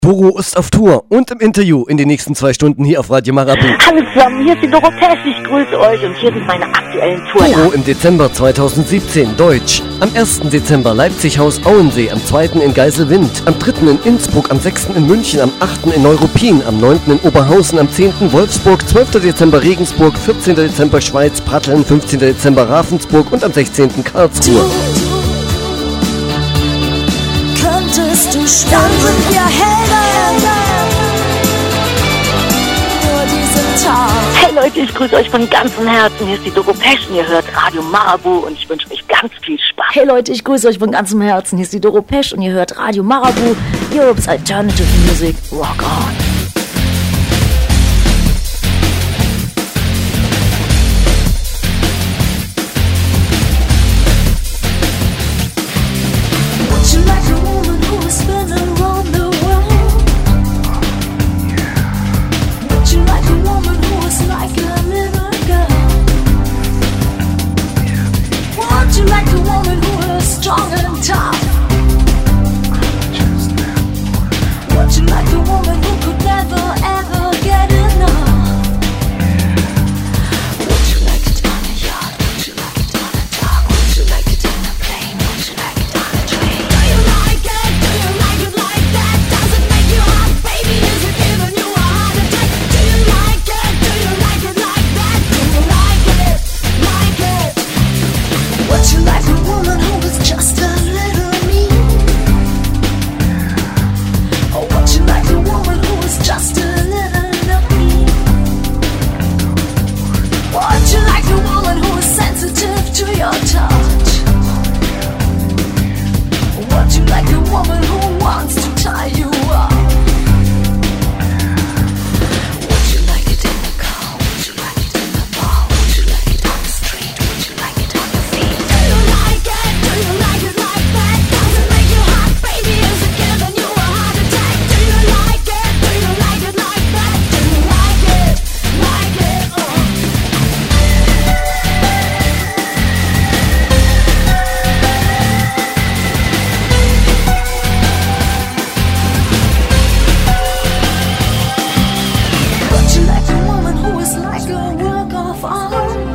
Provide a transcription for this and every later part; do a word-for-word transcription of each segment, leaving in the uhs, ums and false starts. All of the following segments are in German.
Doro ist auf Tour und im Interview in den nächsten zwei Stunden hier auf Radio Marabu. Hallo zusammen, hier ist die Doro Pesch, ich grüße euch und hier sind meine aktuellen Touren. Doro im Dezember zweitausendsiebzehn, Deutsch. Am ersten Dezember Leipzig-Haus Auensee, am zweiten in Geiselwind, am dritten in Innsbruck, am sechsten in München, am achten in Neuruppin, am neunten in Oberhausen, am zehnten Wolfsburg, zwölften Dezember Regensburg, vierzehnten Dezember Schweiz, Pratteln, fünfzehnten Dezember Ravensburg und am sechzehnten Karlsruhe. Könntest du standen wir Helden nur diesen Tag. Hey Leute, ich grüße euch von ganzem Herzen. Hier ist die Doro Pesch, ihr hört Radio Marabu und ich wünsche euch ganz viel Spaß. Hey Leute, ich grüße euch von ganzem Herzen. Hier ist die Doro Pesch und ihr hört Radio Marabu, Europe's Alternative Music. Rock on! Strong and tough. Would you like a woman who could never ever get enough? Would you like it on a yacht? Would you like it on a dock? Would you like it in a plane? Would you like it on a train? Do you like it? Do you like it like that? Does it make you hot, baby? Is it giving you a heart attack? Do you like it? Do you like it like that? Do you like it? Like it? Would you like a woman who is just a little mean? Or would you like a woman who is just a little naive? Would you like a woman who is sensitive to your touch? Or would you like a woman who wants to tie you up? Would you like it in the car? Would you like it in the bar? Would you like it on the street? Would you like it on your feet? Do you like it? Do you like it like that? Does it make you hot, baby? Is it giving you a heart attack? Do you like it? Do you like it like that? Do you like it? Like it? Uh. Would you like a woman who is like a work of art?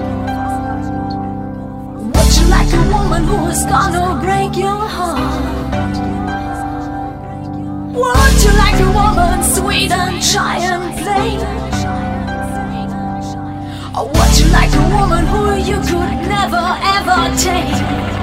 Would you like a woman who is gonna break your heart? Would you like a woman sweet and shy and plain? Or would you like a woman who you could never ever take?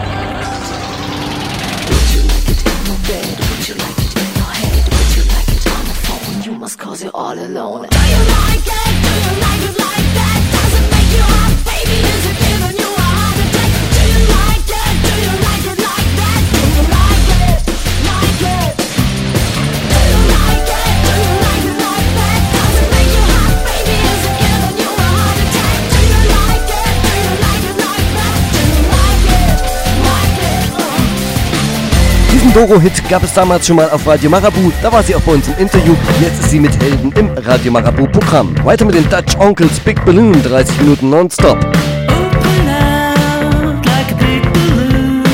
Would you like it in your bed? Would you like it in your head? Would you like it on the phone? You must cause you're all alone. Do you like it? Do you like it like that? Does it make you hot, baby? Is it giving you a heart attack? Do you like it? Do you like it like that? Do you like it? Like it? Do you like it? Do you like it like that? Does it make you hot, baby? Is it giving you a heart attack? Do you like it? Do you like it like that? Do you like it? Like it? Uh. Diesen Doro-Hit gab es damals schon mal auf Radio Marabu, da war sie auch bei uns im Interview. Jetzt ist sie mit Helden im Radio Marabu-Programm. Weiter mit den Dutch Onkels, Big Balloon, dreißig Minuten nonstop. Open out like a big balloon.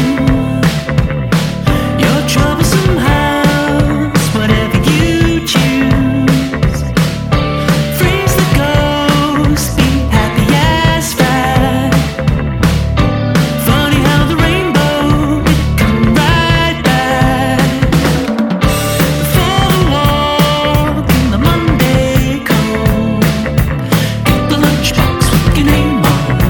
Your troublesome house, whatever you choose. Freeze the ghost, be happy as fat. Funny how the rainbow it come right back. Before the walk in the Monday cold, get the lunchbox with your name on.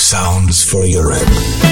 Sounds for Europe.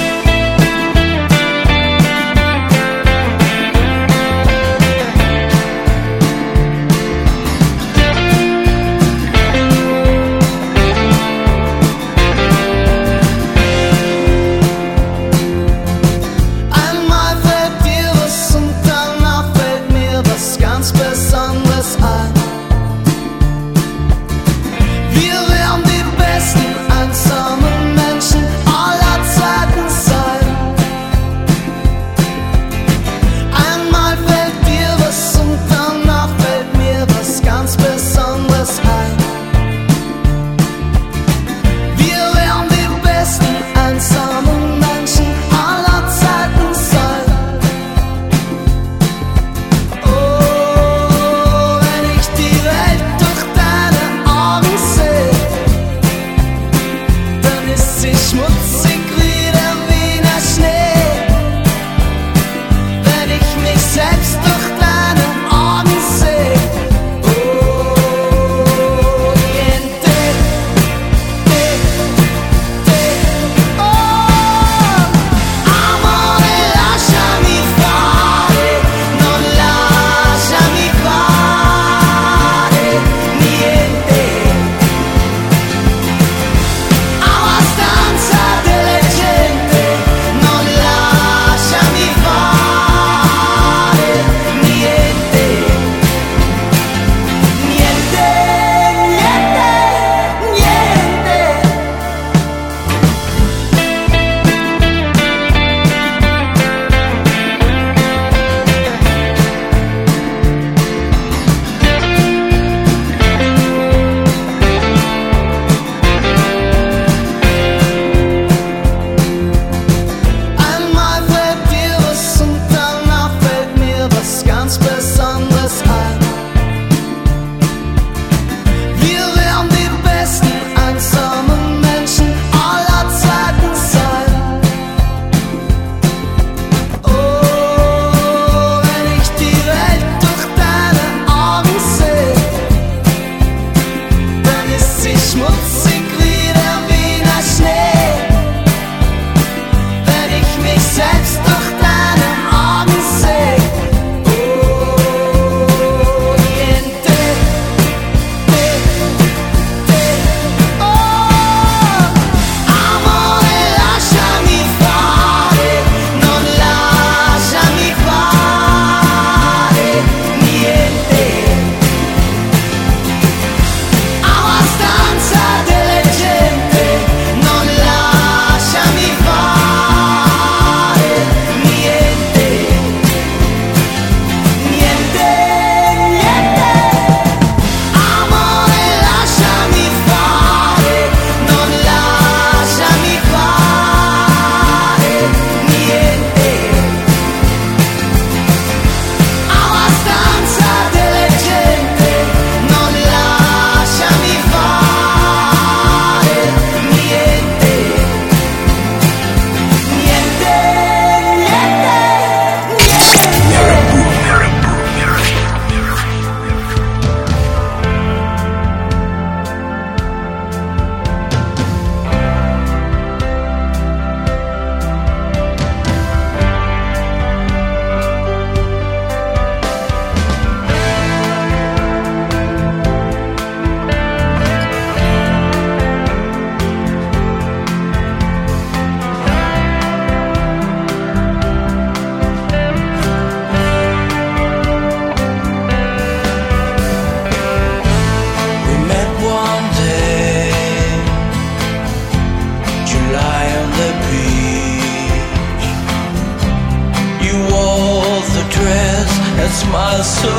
Smile so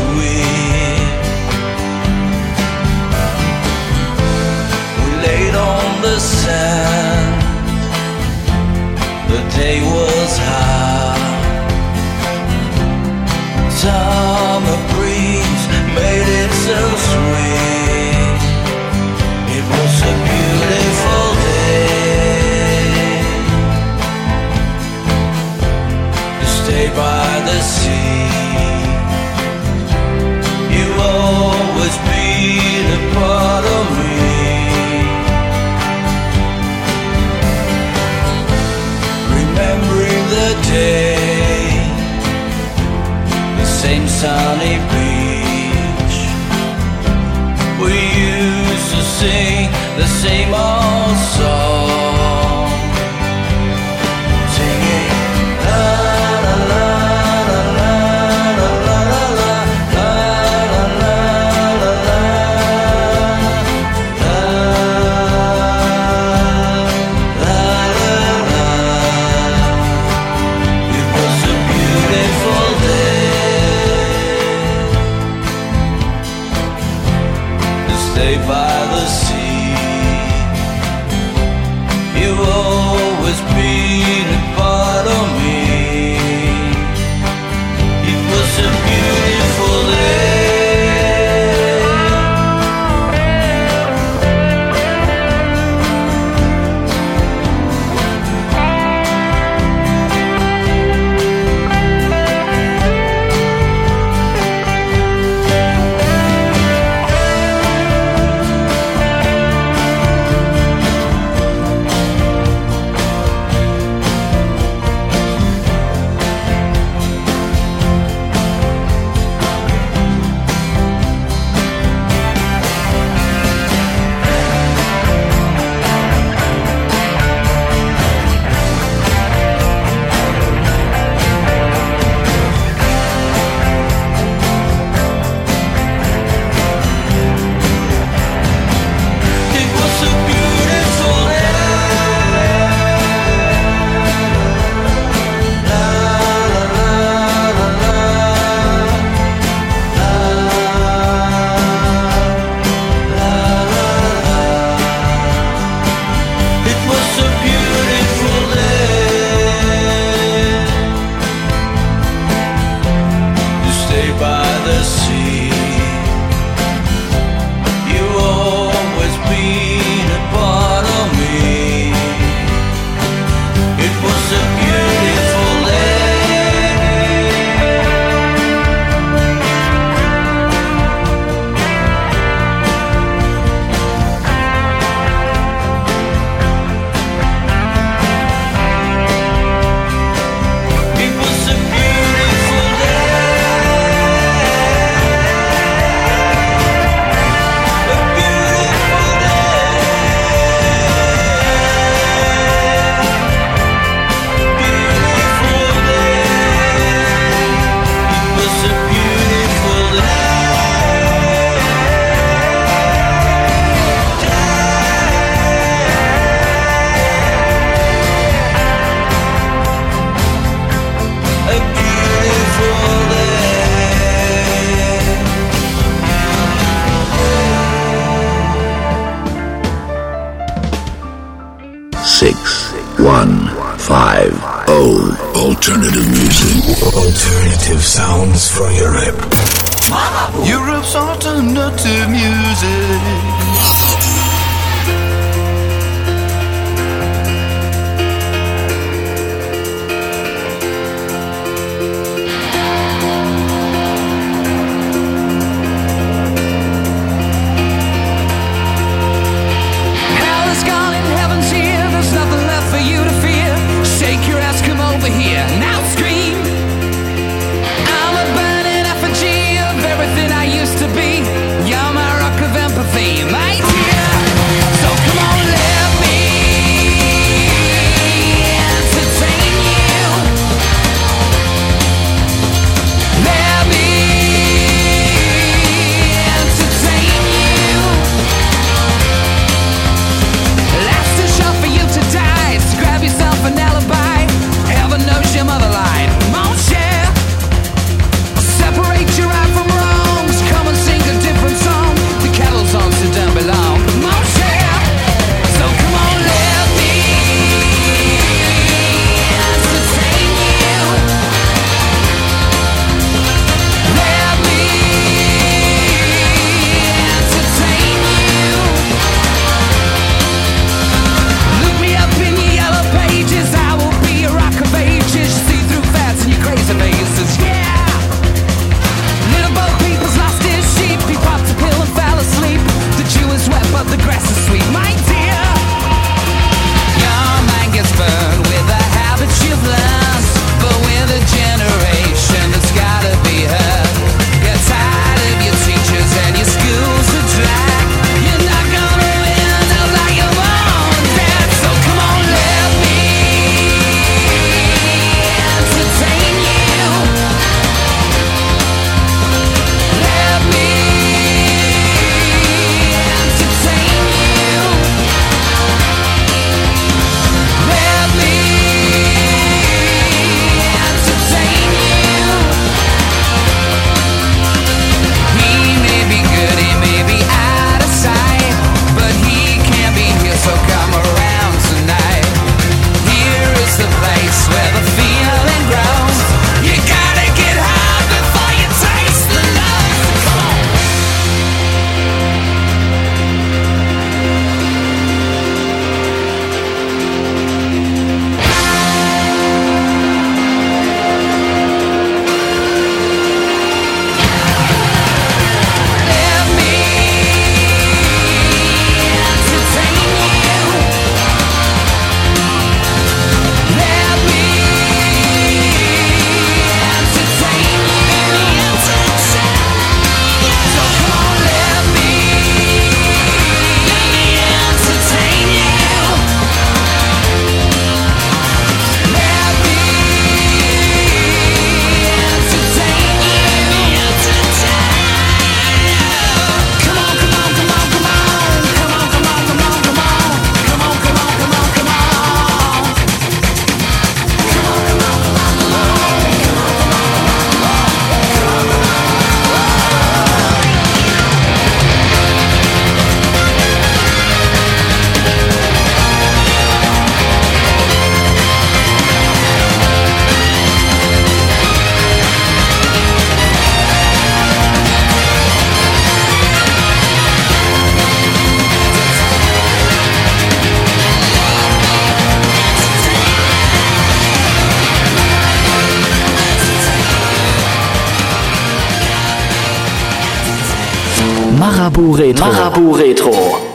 sweet. We laid on the sand. The day was hot. Summer breeze made it so sweet. It was a beautiful day to stay by the sea. Always been a part of me. sunny beach. We used to sing the same old song, singing la la la la la la la la la la la la la la la. It was a beautiful day to stay by the sea. You've always been a part of me. It was a beautiful day. It was a beautiful day. La la la la la la la la la. It was a beautiful day to stay by the sea. You've always been a part of me. It was a beautiful day. It was a beautiful day. A beautiful day. Beautiful day. It was a beautiful day. A beautiful day. Six, one, five, oh. Alternative music. Alternative sounds from Europe. Europe's alternative music. Hell is gone and heaven's here. There's nothing left for you to fear. Shake your ass, come over here. Now scream. I'm a burning effigy of everything I used to be. You're my rock of empathy, my team. Marabu Retro. Marabu Retro.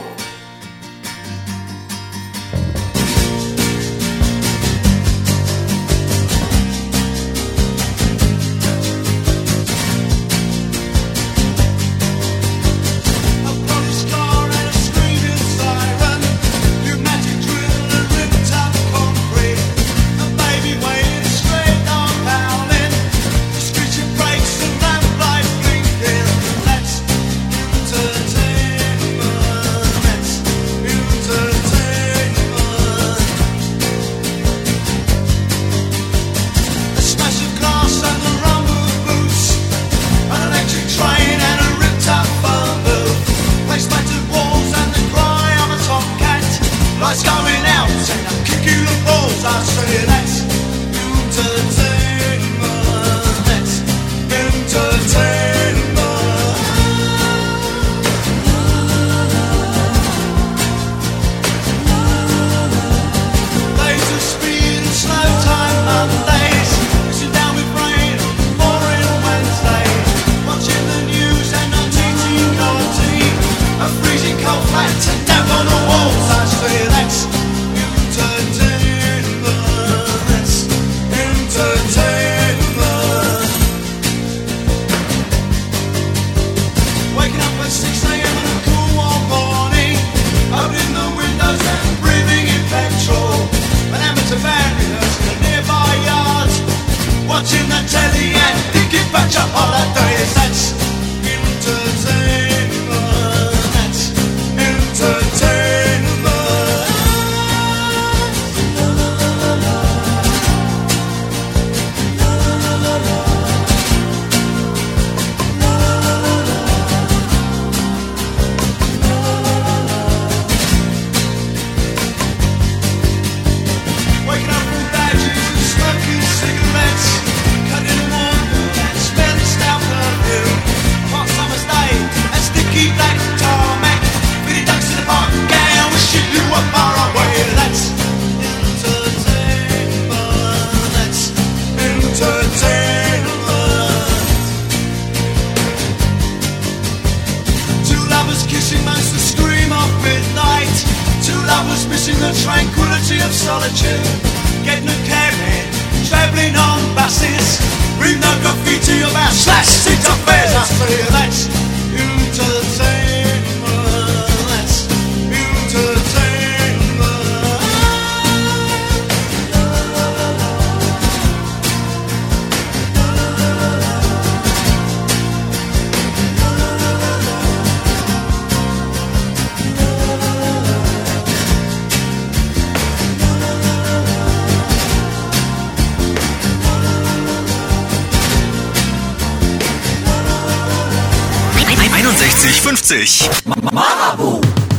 einundsechzig fünfzig Marabu.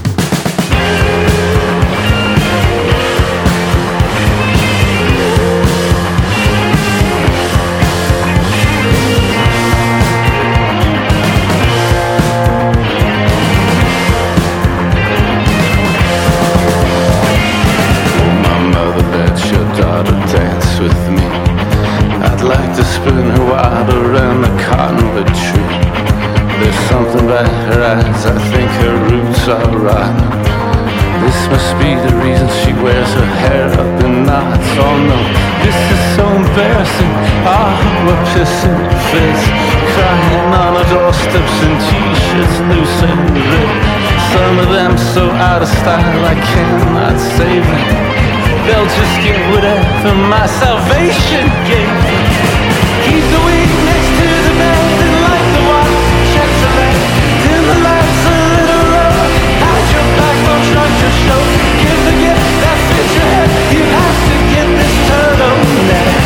Dance with me. I'd like to spin her wild around the cottonwood tree. There's something about her eyes, I think her roots are rotten. This must be the reason she wears her hair up in knots. Oh no, this is so embarrassing. Ah, we're pissing fits, crying on our doorsteps in t-shirts loose and ripped. Some of them so out of style I cannot save them. They'll just get whatever my salvation gave them. Keep the weed next to the bed and light the water. Check the leg, dim the lights a little low. Hide your backbone, shrug your show. Give the gift that fits your head. You have to get this turtleneck.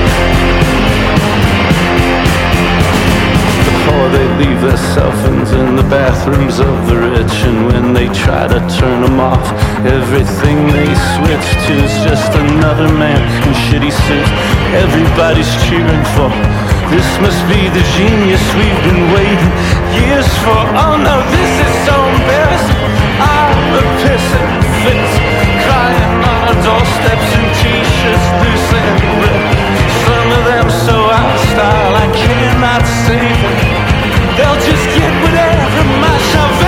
Before they leave their cell phones in the bathrooms of the rich, and when they try to turn them off, everything they switch to is just another man in shitty suits. Everybody's cheering for. This must be the genius we've been waiting years for. Oh no, this is so embarrassing. I'm a pissing fits, crying on our doorsteps in t-shirts loose and ripped. Some of them so out of style I cannot save them. They'll just get whatever my salvation.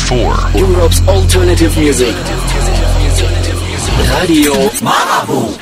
four. Europe's alternative music. Radio Marabu.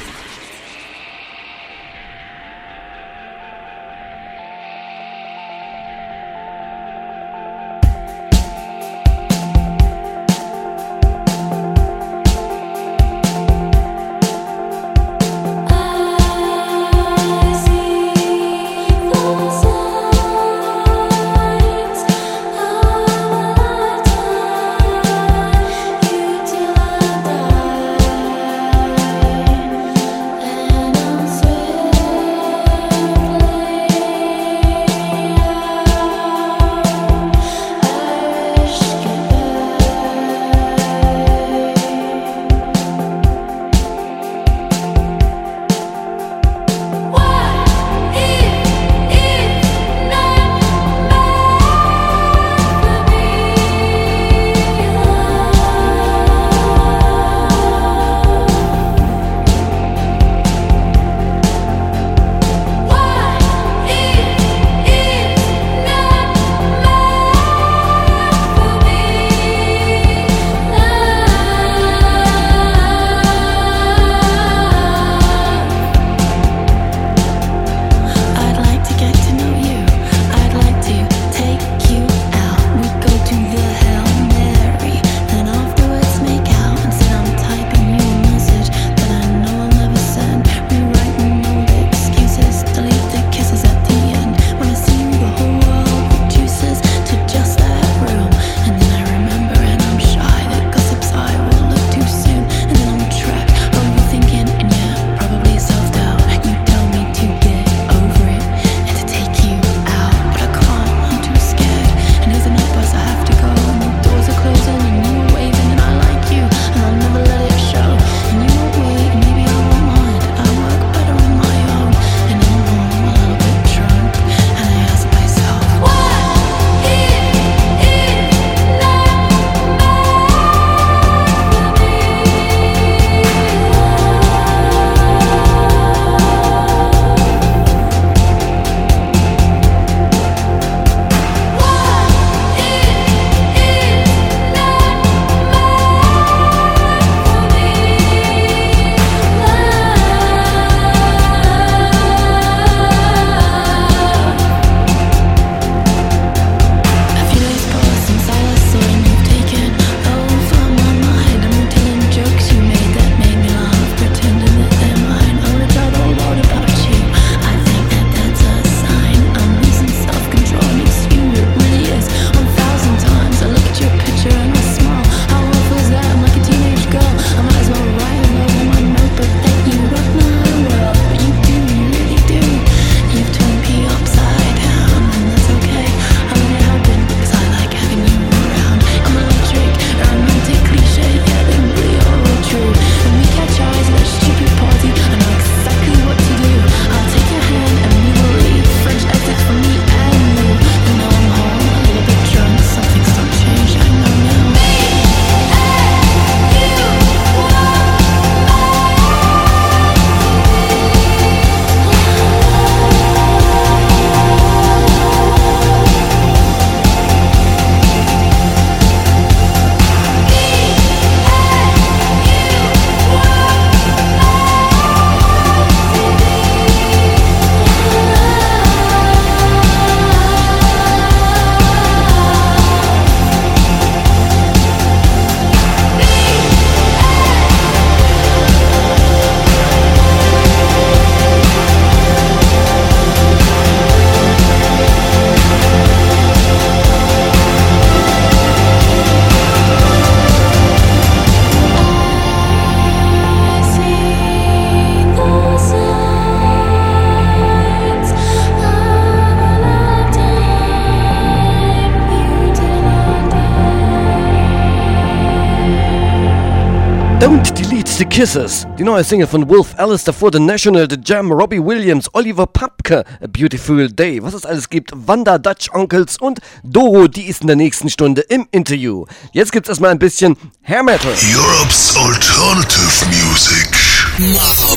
Don't Delete the Kisses. Die neue Single von Wolf Alice, davor The National, The Jam, Robbie Williams, Oliver Papke, A Beautiful Day. Was es alles gibt, Wanda, Dutch Onkels und Doro, die ist in der nächsten Stunde im Interview. Jetzt gibt's erstmal ein bisschen Hair Metal. Europe's Alternative Music. Marabu.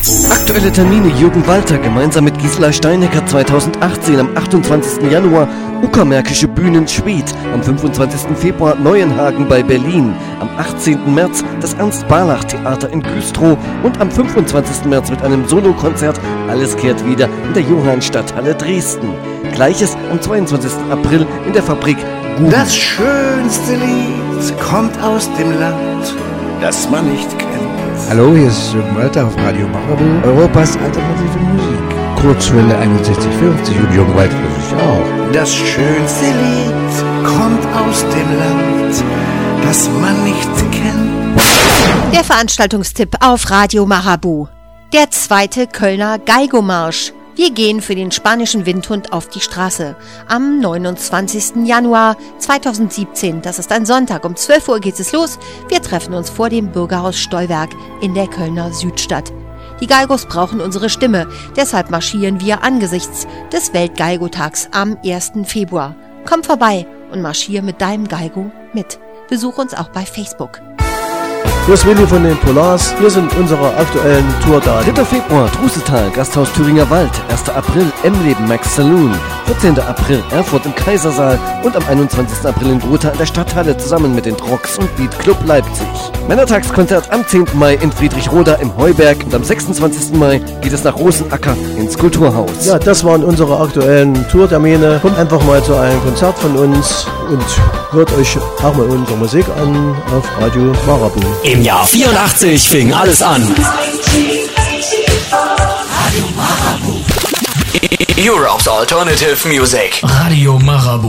Aktuelle Termine: Jürgen Walter gemeinsam mit Gisela Steinecker zweitausendachtzehn am achtundzwanzigsten Januar Uckermärkische Bühnen Schwedt, am fünfundzwanzigsten Februar Neuenhagen bei Berlin, am achtzehnten März das Ernst-Barlach-Theater in Güstrow und am fünfundzwanzigsten März mit einem Solokonzert Alles kehrt wieder in der Johannstadthalle Dresden. Gleiches am zweiundzwanzigsten April in der Fabrik Guben. Das schönste Lied kommt aus dem Land, das man nicht kennt. Hallo, hier ist Jürgen Walter auf Radio Marabu, Europas alternative Musik. Kurzwelle einundsechzig fünfzig und Jürgen Walter natürlich auch. Das schönste Lied kommt aus dem Land, das man nicht kennt. Der Veranstaltungstipp auf Radio Marabu. Der zweite Kölner Geigomarsch. Wir gehen für den spanischen Windhund auf die Straße. Am neunundzwanzigsten Januar zweitausendsiebzehn, das ist ein Sonntag, um zwölf Uhr geht es los. Wir treffen uns vor dem Bürgerhaus Stollwerk in der Kölner Südstadt. Die Geigos brauchen unsere Stimme, deshalb marschieren wir angesichts des Weltgeigotags am ersten Februar. Komm vorbei und marschier mit deinem Geigo mit. Besuch uns auch bei Facebook. Hier ist Willi von den Polars. Hier sind unsere aktuellen Tourdaten. dritter Februar Trusetal, Gasthaus Thüringer Wald. erster April Emleben Max Saloon. vierzehnten April Erfurt im Kaisersaal und am einundzwanzigsten April in Gotha in der Stadthalle zusammen mit den Trox und Beat Club Leipzig. Männertagskonzert am zehnten Mai in Friedrichroda im Heuberg und am sechsundzwanzigsten Mai geht es nach Rosenacker ins Kulturhaus. Ja, das waren unsere aktuellen Tourtermine. Kommt einfach mal zu einem Konzert von uns und hört euch auch mal unsere Musik an auf Radio Marabu. Im Jahr vierundachtzig fing alles an. Europe's Alternative Music. Radio Marabu.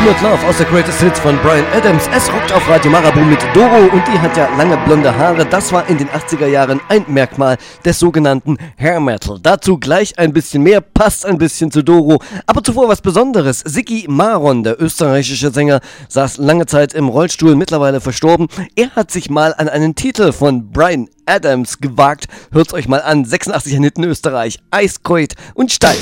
With Love aus der Greatest Hits von Bryan Adams. Es rockt auf Radio Marabu mit Doro und die hat ja lange blonde Haare. Das war in den achtziger Jahren ein Merkmal des sogenannten Hair Metal. Dazu gleich ein bisschen mehr, passt ein bisschen zu Doro. Aber zuvor was Besonderes. Siggi Maron, der österreichische Sänger, saß lange Zeit im Rollstuhl, mittlerweile verstorben. Er hat sich mal an einen Titel von Bryan Adams gewagt. Hört's euch mal an. sechsundachtzig Hit in Österreich. Eiskalt und steif.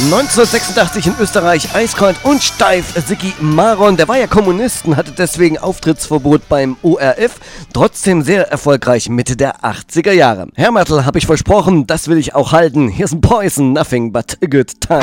neunzehnhundertsechsundachtzig in Österreich, eiskalt und steif. Sigi Maron, der war ja Kommunisten, hatte deswegen Auftrittsverbot beim O R F, trotzdem sehr erfolgreich Mitte der achtziger Jahre. Hair Metal habe ich versprochen, das will ich auch halten. Here's Poison, Nothing But a Good Time.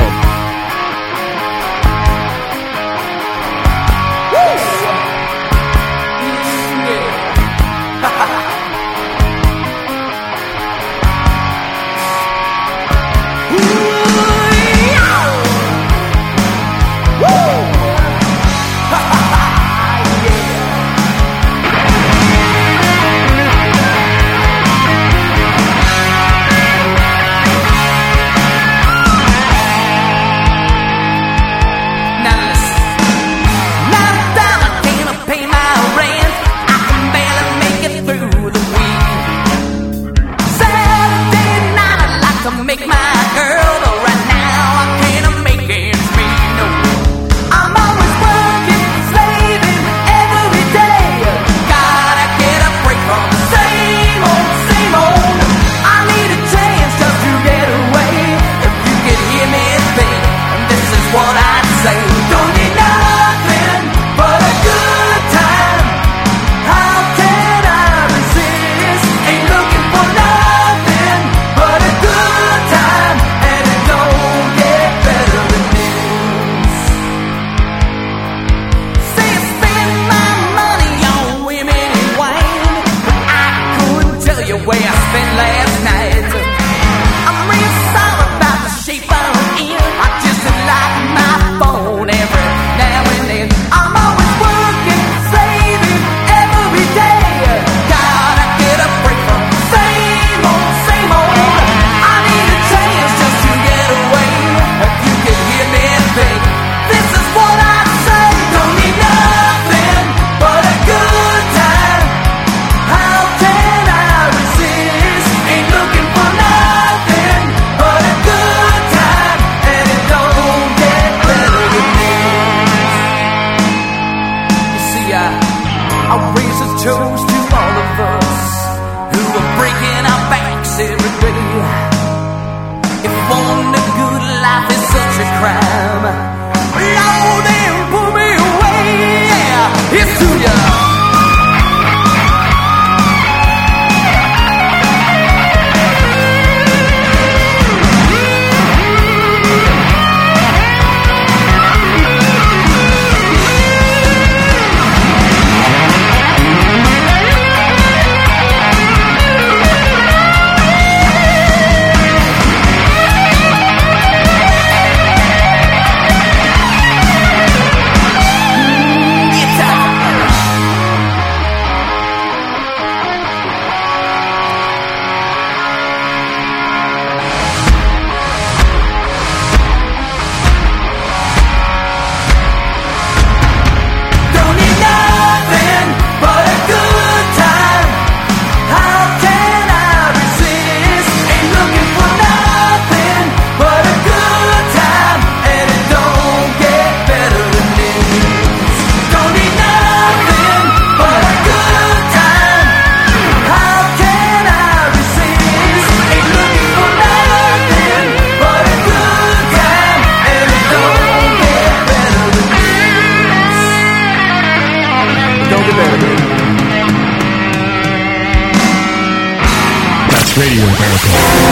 Radio America.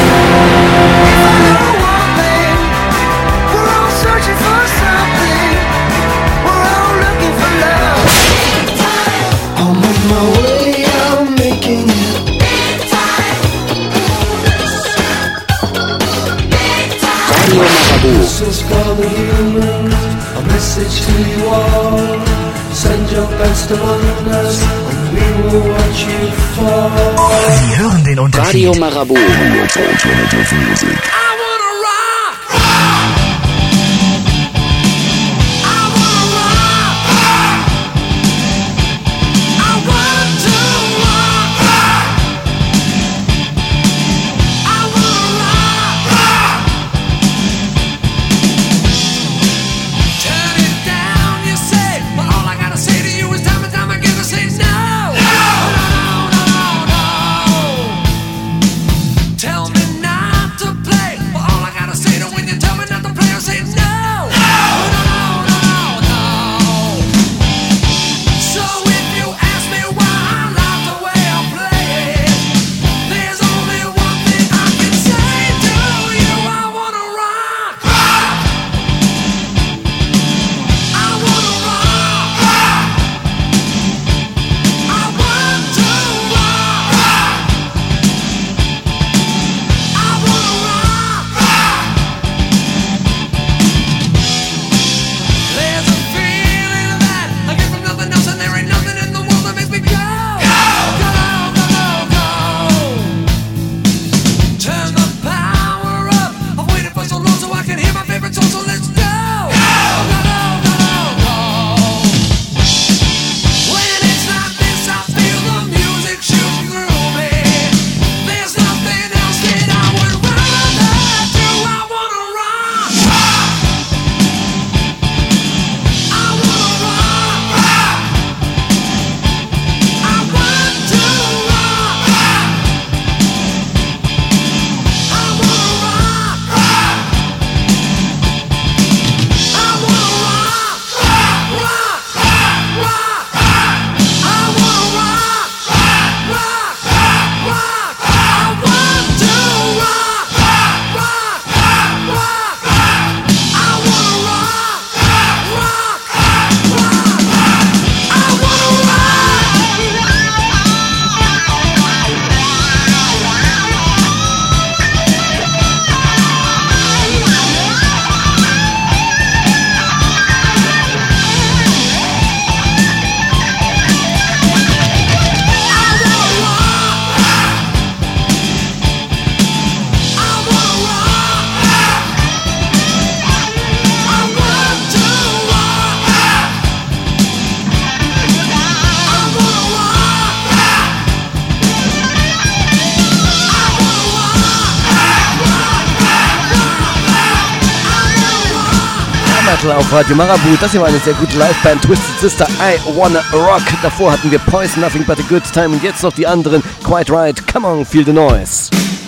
This is for the humans, a message to you all. Send your best among us, and we will watch you fall. Sie hören den Unterschied. Radio Marabout. Alternative music. Tell me not to play. Metal auf Radio Marabu. Das hier war eine sehr gute Liveband, Twisted Sister, I Wanna Rock. Davor hatten wir Poison, Nothing But A Good Time und jetzt noch die anderen, Quite Right, Come On, Feel The Noise.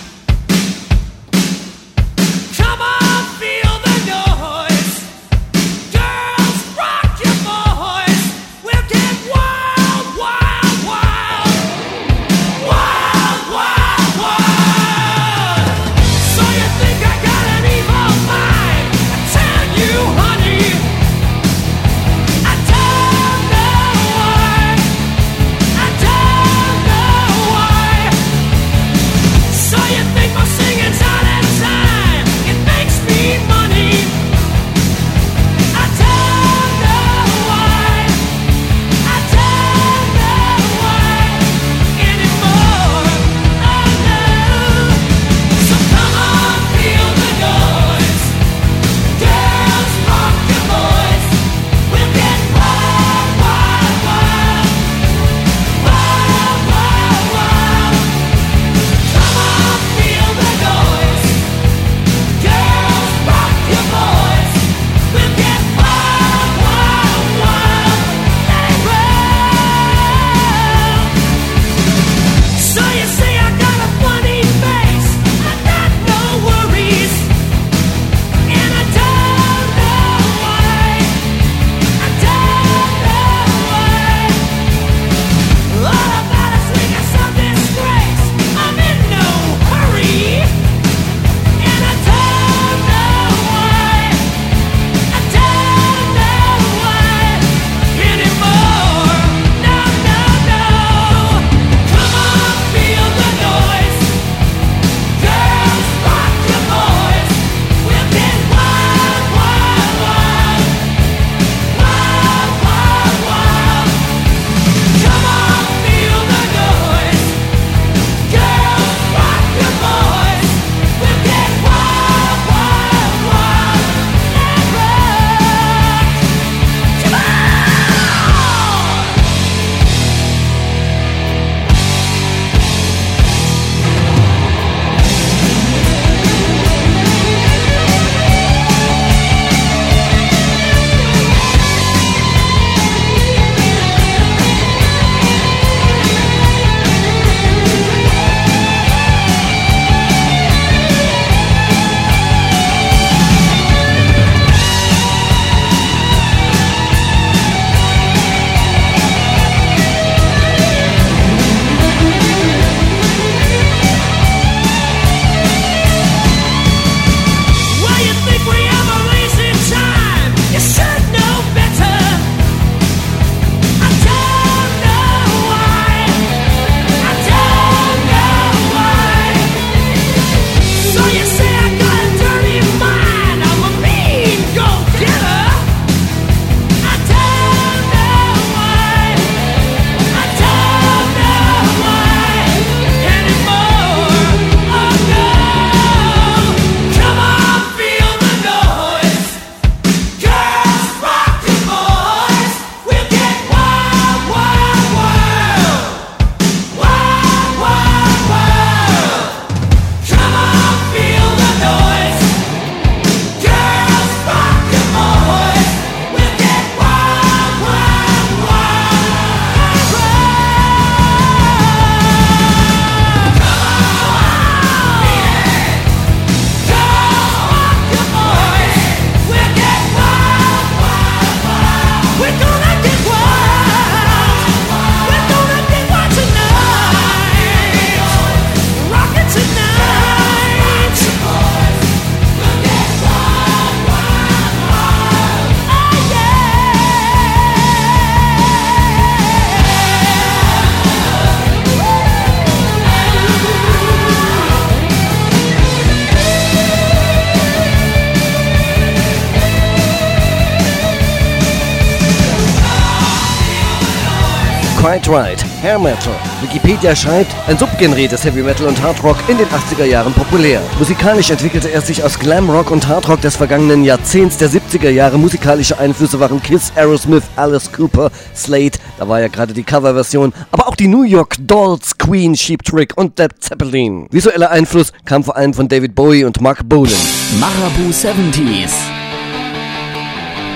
Quite Right, Hair Metal. Wikipedia schreibt, ein Subgenre des Heavy Metal und Hard Rock in den achtziger Jahren populär. Musikalisch entwickelte er sich aus Glam Rock und Hard Rock des vergangenen Jahrzehnts der siebziger Jahre. Musikalische Einflüsse waren Kiss, Aerosmith, Alice Cooper, Slade, da war ja gerade die Coverversion, aber auch die New York Dolls, Queen, Cheap Trick und Led Zeppelin. Visueller Einfluss kam vor allem von David Bowie und Mark Bolan. Marabu siebziger.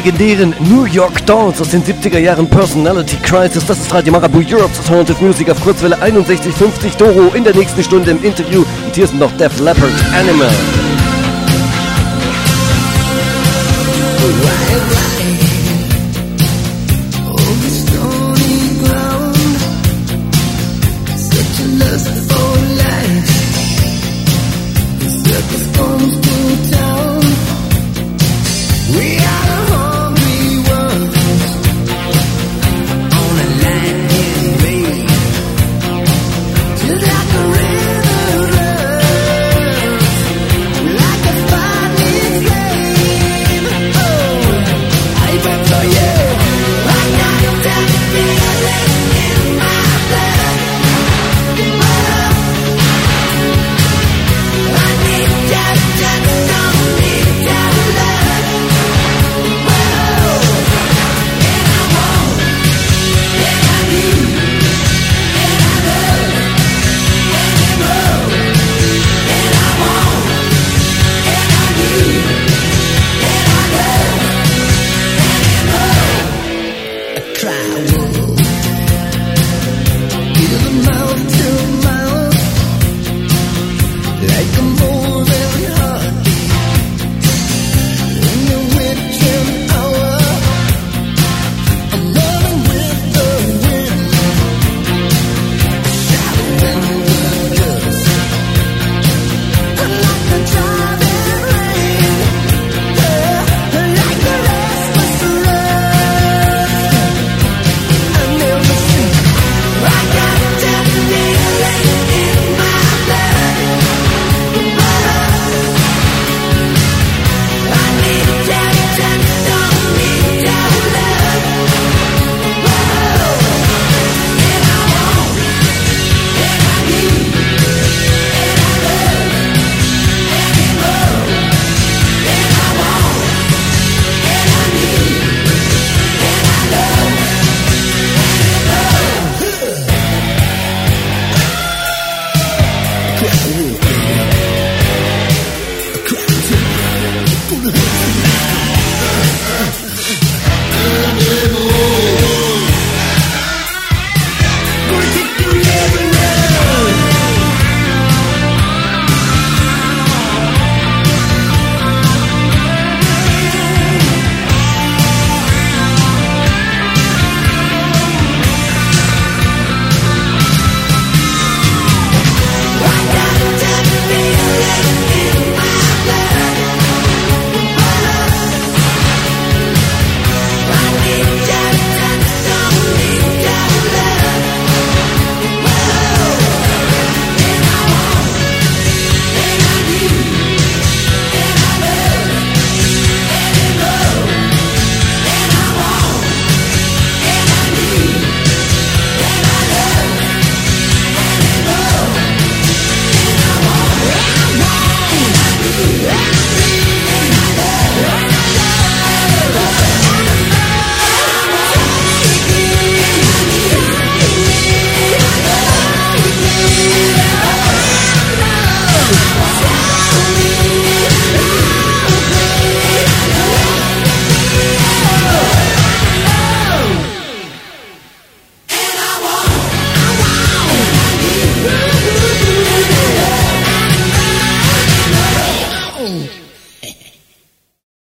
legendären New York Dolls aus den siebziger Jahren, Personality Crisis. Das ist Radio Marabu, Europe's Alternative Music auf Kurzwelle einundsechzig fünfzig. Doro in der nächsten Stunde im Interview. Und hier sind noch Def Leppard, Animal. Right, right.